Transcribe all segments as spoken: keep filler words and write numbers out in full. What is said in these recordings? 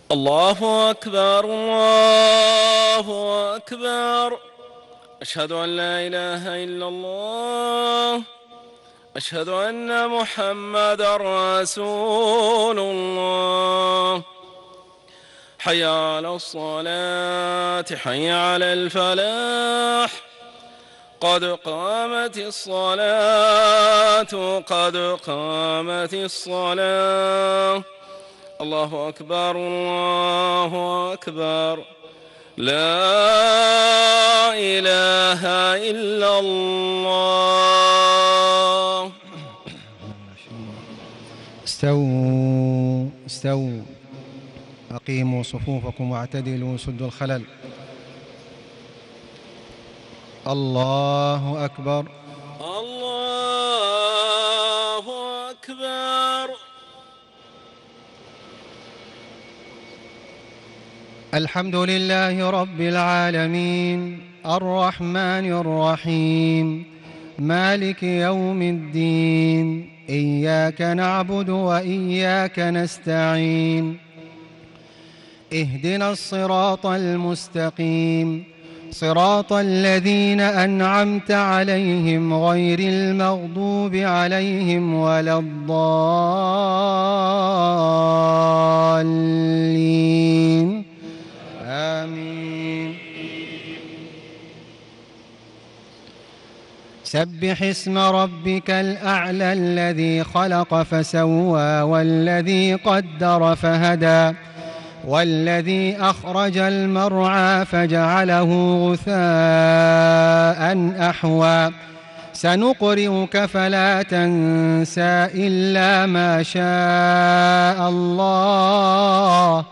الله أكبر الله أكبر. أشهد أن لا إله إلا الله. أشهد أن محمدا رسول الله. حي على الصلاة حي على الفلاح. قد قامت الصلاة قد قامت الصلاة. الله أكبر الله أكبر. لا إله إلا الله. استووا استووا أقيموا صفوفكم واعتدلوا سدوا الخلل. الله أكبر الله أكبر. الحمد لله رب العالمين الرحمن الرحيم مالك يوم الدين. إياك نعبد وإياك نستعين. اهدنا الصراط المستقيم صراط الذين أنعمت عليهم غير المغضوب عليهم ولا الضالين آمين. سبح اسم ربك الأعلى الذي خلق فسوى والذي قدر فهدى والذي أخرج المرعى فجعله غثاء أحوى. سنقرئك فلا تنسى إلا ما شاء الله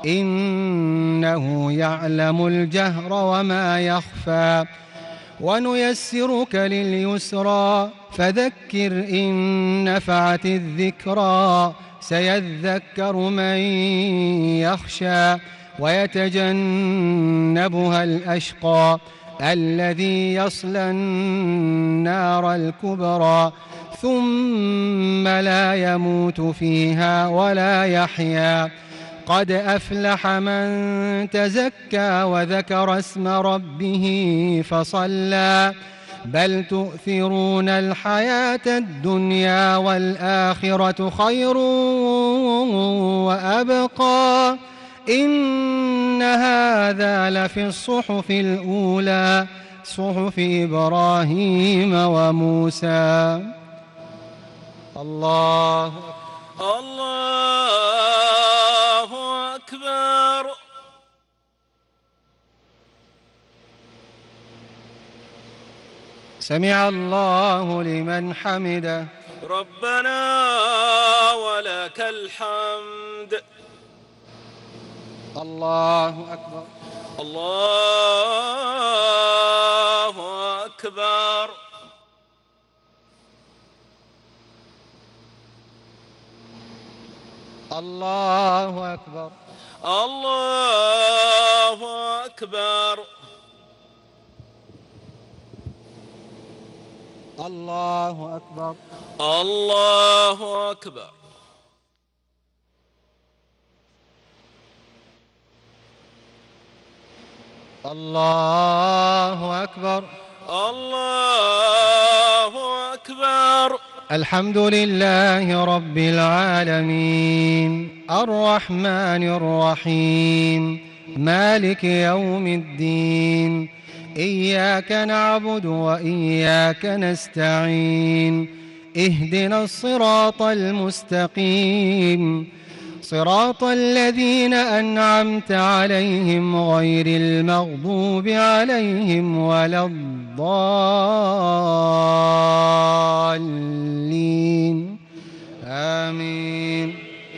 إنه يعلم الجهر وما يخفى. ونيسرك لليسرى فذكر إن نفعت الذكرى. سيذكر من يخشى ويتجنبها الأشقى الذي يصلى النار الكبرى ثم لا يموت فيها ولا يحيا. قد أفلح من تزكى وذكر اسم ربه فصلى. بل تؤثرون الحياة الدنيا والآخرة خير وأبقى. إن هذا لفي الصحف الأولى صحف إبراهيم وموسى. الله الله أكبر. سمع الله لمن حمده. ربنا ولك الحمد. الله أكبر الله أكبر. الله أكبر الله أكبر. الله أكبر الله أكبر. الله أكبر الله أكبر. الحمد لله رب العالمين الرحمن الرحيم مالك يوم الدين. إياك نعبد وإياك نستعين. اهدنا الصراط المستقيم صراط الذين أنعمت عليهم غير المغضوب عليهم ولا الضالين آمين.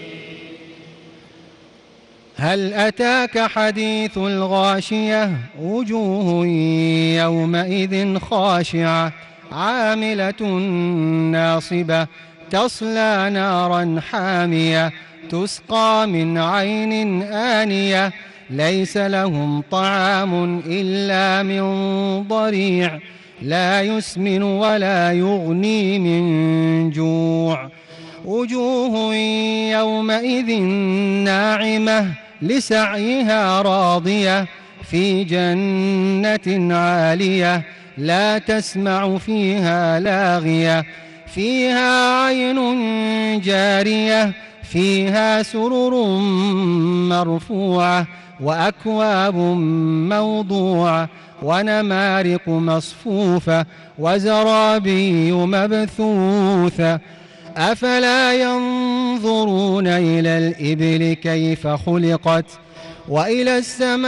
هل أتاك حديث الغاشية وجوه يومئذ خاشعة عاملة ناصبة تصلى نارا حامية تسقى من عين آنية ليس لهم طعام إلا من ضريع لا يسمن ولا يغني من جوع. وجوه يومئذ ناعمة لسعيها راضية في جنة عالية لا تسمع فيها لاغية فيها عين جارية فيها سرر مرفوعة وأكواب موضوعة ونمارق مصفوفة وزرابي مبثوثة أفلا ينظرون إلى الإبل كيف خلقت وإلى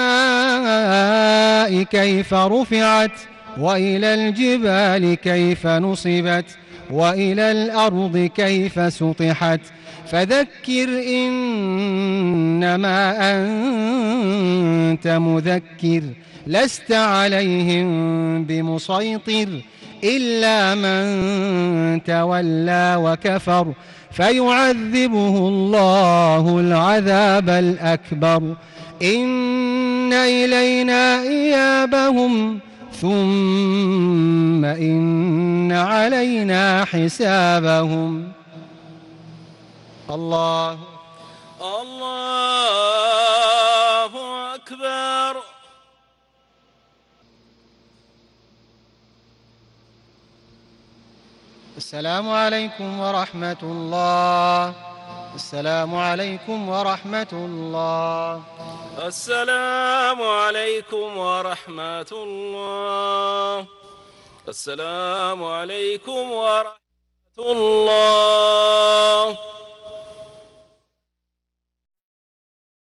السماء كيف رفعت وإلى الجبال كيف نصبت وإلى الأرض كيف سطحت فذكر إنما أنت مذكر لست عليهم بمسيطر إلا من تولى وكفر فيعذبه الله العذاب الأكبر إن إلينا إيابهم ثم إن علينا حسابهم. الله الله أكبر. السلام عليكم ورحمة الله. السلام عليكم ورحمة الله. السلام عليكم ورحمة الله. السلام عليكم ورحمة الله.